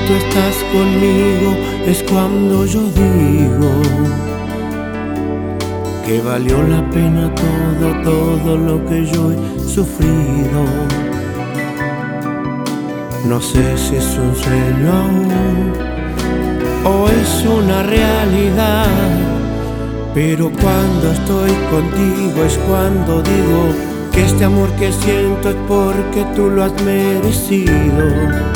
tú estás conmigo es cuando yo digo que valió la pena todo lo que yo he sufrido. No sé si es un sueño aún o es una realidad, pero cuando estoy contigo es cuando digo que este amor que siento es porque tú lo has merecido.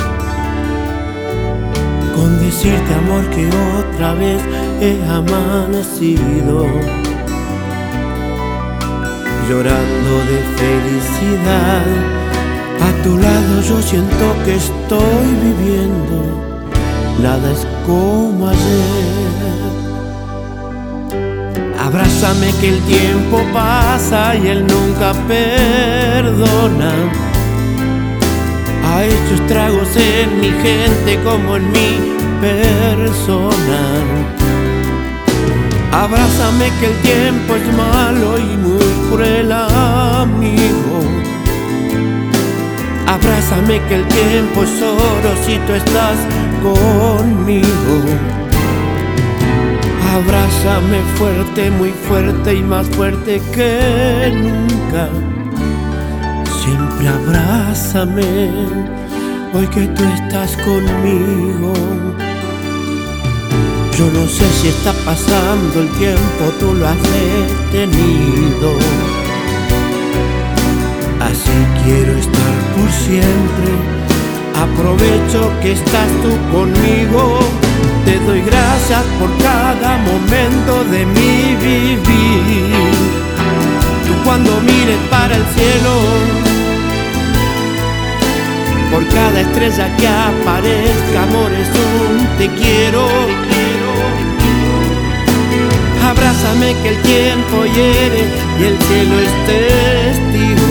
Con decirte, amor, que otra vez he amanecido llorando de felicidad. A tu lado yo siento que estoy viviendo, nada es como ayer. Abrázame que el tiempo pasa y él nunca perdona. Ha hecho estragos en mi gente como en mi persona. Abrázame que el tiempo es malo y muy cruel, amigo. Abrázame que el tiempo es oro si tú estás conmigo. Abrázame fuerte, muy fuerte y más fuerte que nunca. Siempre abrázame, hoy que tú estás conmigo. Yo no sé si está pasando el tiempo, tú lo has detenido. Así quiero estar por siempre. Aprovecho que estás tú conmigo. Te doy gracias por cada momento de mi vivir. Tú cuando mires para el cielo, por cada estrella que aparezca, amor, es un te quiero. Abrázame que el tiempo hiere y el cielo es testigo.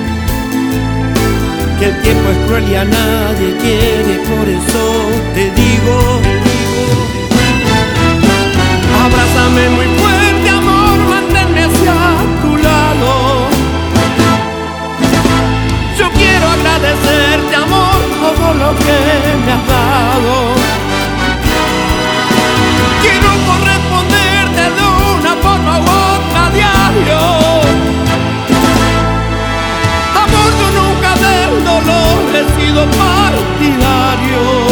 Que el tiempo es cruel y a nadie quiere, por eso te digo. Abrázame muy fuerte, amor, manténme hacia tu lado. Yo quiero agradecerte, amor, todo lo que me has dado. Quiero corresponderte de una forma u otra a diario. Amor, yo nunca del dolor he sido partidario.